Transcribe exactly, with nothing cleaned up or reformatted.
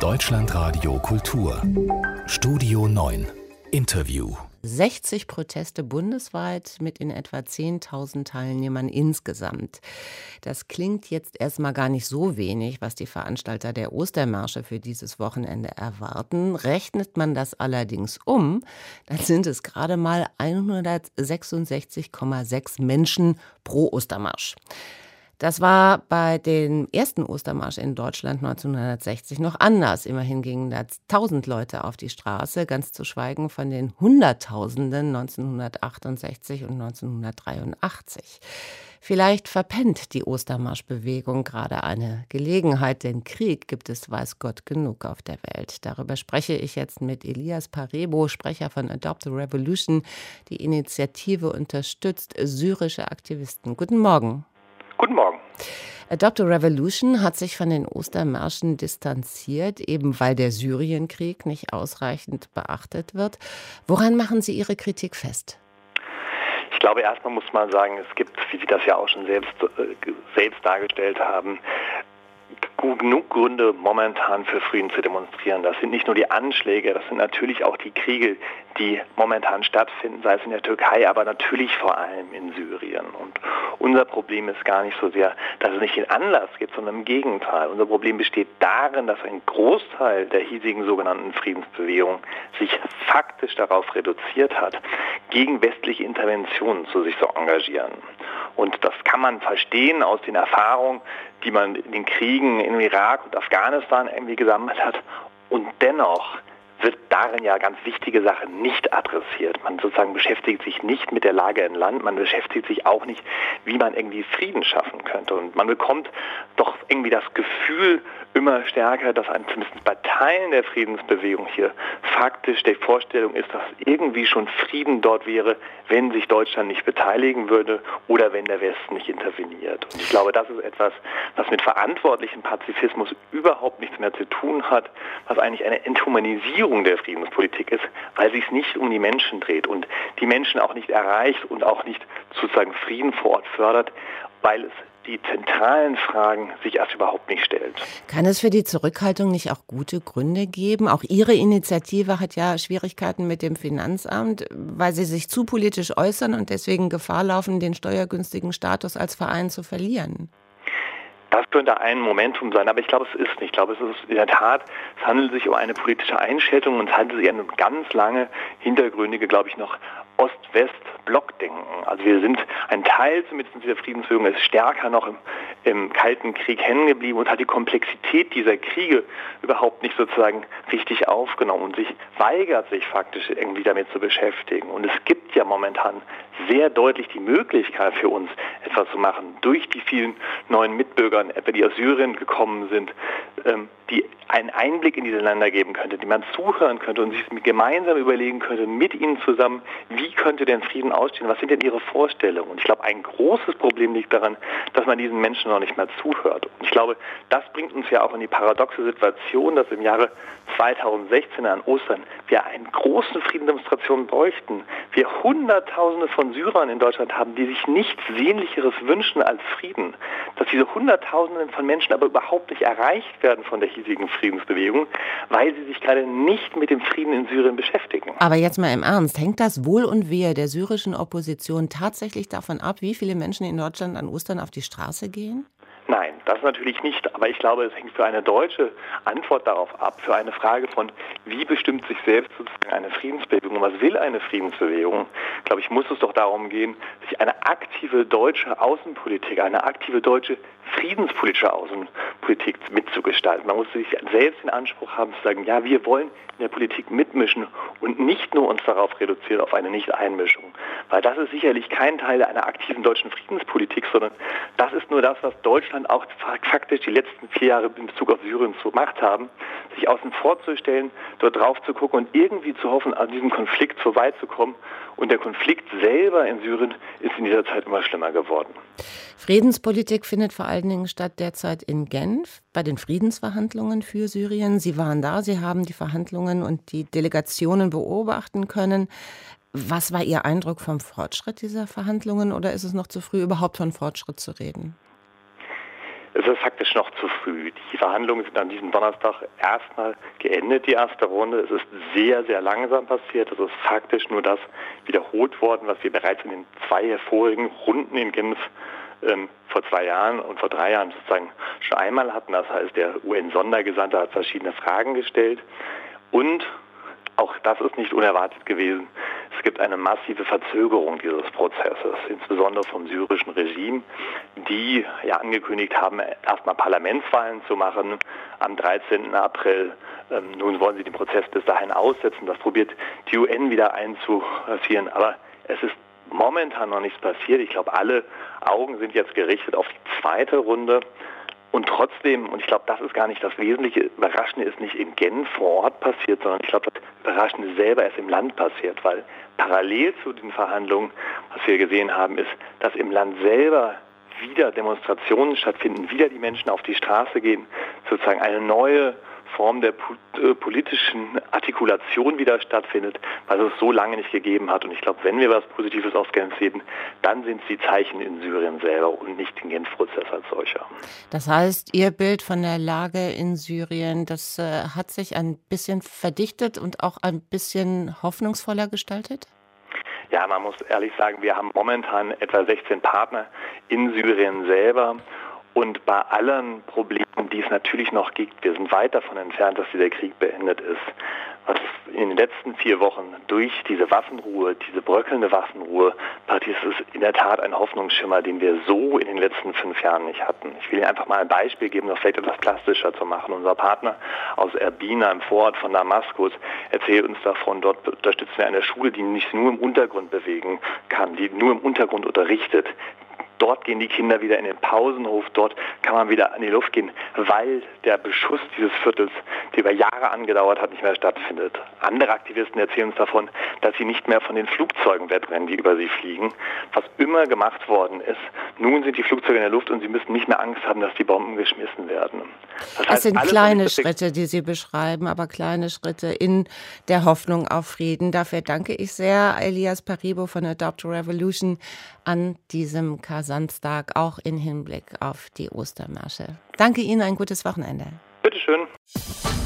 Deutschlandradio Kultur. Studio neun. Interview. sechzig Proteste bundesweit mit in etwa zehntausend Teilnehmern insgesamt. Das klingt jetzt erstmal gar nicht so wenig, was die Veranstalter der Ostermärsche für dieses Wochenende erwarten. Rechnet man das allerdings um, dann sind es gerade mal hundertsechsundsechzig Komma sechs Menschen pro Ostermarsch. Das war bei dem ersten Ostermarsch in Deutschland neunzehnhundertsechzig noch anders. Immerhin gingen da tausend Leute auf die Straße, ganz zu schweigen von den Hunderttausenden neunzehnhundertachtundsechzig und neunzehnhundertdreiundachtzig. Vielleicht verpennt die Ostermarschbewegung gerade eine Gelegenheit, denn Krieg gibt es weiß Gott genug auf der Welt. Darüber spreche ich jetzt mit Elias Parebo, Sprecher von Adopt a Revolution. Die Initiative unterstützt syrische Aktivisten. Guten Morgen. Guten Morgen. Adopt a Revolution hat sich von den Ostermärschen distanziert, eben weil der Syrienkrieg nicht ausreichend beachtet wird. Woran machen Sie Ihre Kritik fest? Ich glaube, erstmal muss man sagen, es gibt, wie Sie das ja auch schon selbst, äh, selbst dargestellt haben, genug Gründe, momentan für Frieden zu demonstrieren. Das sind nicht nur die Anschläge, das sind natürlich auch die Kriege, die momentan stattfinden, sei es in der Türkei, aber natürlich vor allem in Syrien. Und unser Problem ist gar nicht so sehr, dass es nicht den Anlass gibt, sondern im Gegenteil. Unser Problem besteht darin, dass ein Großteil der hiesigen sogenannten Friedensbewegung sich faktisch darauf reduziert hat, gegen westliche Interventionen zu sich zu engagieren. Und das kann man verstehen aus den Erfahrungen, die man in den Kriegen in Irak und Afghanistan irgendwie gesammelt hat. Und dennoch wird darin ja ganz wichtige Sachen nicht adressiert. Man sozusagen beschäftigt sich nicht mit der Lage im Land, man beschäftigt sich auch nicht, wie man irgendwie Frieden schaffen könnte. Und man bekommt doch irgendwie das Gefühl immer stärker, dass ein, zumindest bei Teilen der Friedensbewegung hier faktisch die Vorstellung ist, dass irgendwie schon Frieden dort wäre, wenn sich Deutschland nicht beteiligen würde oder wenn der Westen nicht interveniert. Und ich glaube, das ist etwas, was mit verantwortlichem Pazifismus überhaupt nichts mehr zu tun hat, was eigentlich eine Enthumanisierung der Friedenspolitik ist, weil sich es nicht um die Menschen dreht und die Menschen auch nicht erreicht und auch nicht sozusagen Frieden vor Ort fördert, weil es die zentralen Fragen sich erst überhaupt nicht stellt. Kann es für die Zurückhaltung nicht auch gute Gründe geben? Auch Ihre Initiative hat ja Schwierigkeiten mit dem Finanzamt, weil Sie sich zu politisch äußern und deswegen Gefahr laufen, den steuergünstigen Status als Verein zu verlieren. Das könnte ein Momentum sein, aber ich glaube, es ist nicht. Ich glaube, es ist in der Tat, es handelt sich um eine politische Einschätzung und es handelt sich um eine ganz lange, hintergründige, glaube ich, noch Ost-West-Blockdenken. Also wir sind, ein Teil zumindest dieser Friedensbewegung ist stärker noch im, im Kalten Krieg hängen geblieben und hat die Komplexität dieser Kriege überhaupt nicht sozusagen richtig aufgenommen und sich weigert sich faktisch irgendwie damit zu beschäftigen. Und es gibt ja momentan sehr deutlich die Möglichkeit für uns, etwas zu machen, durch die vielen neuen Mitbürger, etwa die aus Syrien gekommen sind, ähm, die einen Einblick in diese Länder geben könnte, die man zuhören könnte und sich gemeinsam überlegen könnte, mit ihnen zusammen, wie könnte denn Frieden ausstehen, was sind denn ihre Vorstellungen? Und ich glaube, ein großes Problem liegt daran, dass man diesen Menschen noch nicht mehr zuhört. Und ich glaube, das bringt uns ja auch in die paradoxe Situation, dass im Jahre zweitausendsechzehn an Ostern wir einen großen Friedensdemonstration bräuchten. Wir Hunderttausende von Syrern in Deutschland haben, die sich nichts Sehnlicheres wünschen als Frieden. Dass diese Hunderttausenden von Menschen aber überhaupt nicht erreicht werden von der hiesigen Friedensbewegung, weil sie sich gerade nicht mit dem Frieden in Syrien beschäftigen. Aber jetzt mal im Ernst, hängt das Wohl und Wehe der syrischen Opposition tatsächlich davon ab, wie viele Menschen in Deutschland an Ostern auf die Straße gehen? Nein, das natürlich nicht. Aber ich glaube, es hängt für eine deutsche Antwort darauf ab, für eine Frage von, wie bestimmt sich selbst sozusagen eine Friedensbewegung, was will eine Friedensbewegung? Ich glaube, ich muss es doch darum gehen, sich eine aktive deutsche Außenpolitik, eine aktive deutsche friedenspolitische Außenpolitik mitzugestalten. Man muss sich selbst den Anspruch haben zu sagen, ja, wir wollen in der Politik mitmischen und nicht nur uns darauf reduzieren, auf eine Nicht-Einmischung. Weil das ist sicherlich kein Teil einer aktiven deutschen Friedenspolitik, sondern das ist nur das, was Deutschland auch faktisch die letzten vier Jahre in Bezug auf Syrien gemacht haben, sich außen vor zu stellen, dort drauf zu gucken und irgendwie zu hoffen, an diesem Konflikt vorbeizukommen. Und der Konflikt selber in Syrien ist in dieser Zeit immer schlimmer geworden. Friedenspolitik findet vor allen Dingen statt derzeit in Genf bei den Friedensverhandlungen für Syrien. Sie waren da, Sie haben die Verhandlungen und die Delegationen beobachten können. Was war Ihr Eindruck vom Fortschritt dieser Verhandlungen oder ist es noch zu früh, überhaupt von Fortschritt zu reden? Es ist faktisch noch zu früh. Die Verhandlungen sind an diesem Donnerstag erstmal geendet, die erste Runde. Es ist sehr, sehr langsam passiert. Es ist faktisch nur das wiederholt worden, was wir bereits in den zwei vorigen Runden in Genf ähm, vor zwei Jahren und vor drei Jahren sozusagen schon einmal hatten. Das heißt, der U N-Sondergesandte hat verschiedene Fragen gestellt und auch das ist nicht unerwartet gewesen. Es gibt eine massive Verzögerung dieses Prozesses, insbesondere vom syrischen Regime, die ja angekündigt haben, erstmal Parlamentswahlen zu machen am dreizehnten April. Ähm, nun wollen sie den Prozess bis dahin aussetzen. Das probiert die U N wieder einzupassieren. Aber es ist momentan noch nichts passiert. Ich glaube, alle Augen sind jetzt gerichtet auf die zweite Runde. Und trotzdem, und ich glaube, das ist gar nicht das Wesentliche, Überraschende ist nicht in Genf vor Ort passiert, sondern ich glaube, das Überraschende selber ist im Land passiert, weil parallel zu den Verhandlungen, was wir gesehen haben, ist, dass im Land selber wieder Demonstrationen stattfinden, wieder die Menschen auf die Straße gehen, sozusagen eine neue Form der politischen Artikulation wieder stattfindet, was es so lange nicht gegeben hat. Und ich glaube, wenn wir was Positives aus Genf sehen, dann sind es die Zeichen in Syrien selber und nicht den Genf-Prozess als solcher. Das heißt, Ihr Bild von der Lage in Syrien, das äh, hat sich ein bisschen verdichtet und auch ein bisschen hoffnungsvoller gestaltet? Ja, man muss ehrlich sagen, wir haben momentan etwa sechzehn Partner in Syrien selber. Und bei allen Problemen, die es natürlich noch gibt, wir sind weit davon entfernt, dass dieser Krieg beendet ist. Was in den letzten vier Wochen durch diese Waffenruhe, diese bröckelnde Waffenruhe passiert, ist in der Tat ein Hoffnungsschimmer, den wir so in den letzten fünf Jahren nicht hatten. Ich will Ihnen einfach mal ein Beispiel geben, das vielleicht etwas plastischer zu machen. Unser Partner aus Erbina im Vorort von Damaskus erzählt uns davon, dort unterstützen wir eine Schule, die nicht nur im Untergrund bewegen kann, die nur im Untergrund unterrichtet. Dort gehen die Kinder wieder in den Pausenhof, dort kann man wieder an die Luft gehen, weil der Beschuss dieses Viertels, der über Jahre angedauert hat, nicht mehr stattfindet. Andere Aktivisten erzählen uns davon, dass sie nicht mehr von den Flugzeugen wegrennen, die über sie fliegen, was immer gemacht worden ist. Nun sind die Flugzeuge in der Luft und sie müssen nicht mehr Angst haben, dass die Bomben geschmissen werden. Das heißt, es sind kleine Schritte, die Sie beschreiben, aber kleine Schritte in der Hoffnung auf Frieden. Dafür danke ich sehr Elias Paribo von Adopt a Revolution an diesem Samstag, auch im Hinblick auf die Ostermärsche. Danke Ihnen, ein gutes Wochenende. Bitteschön.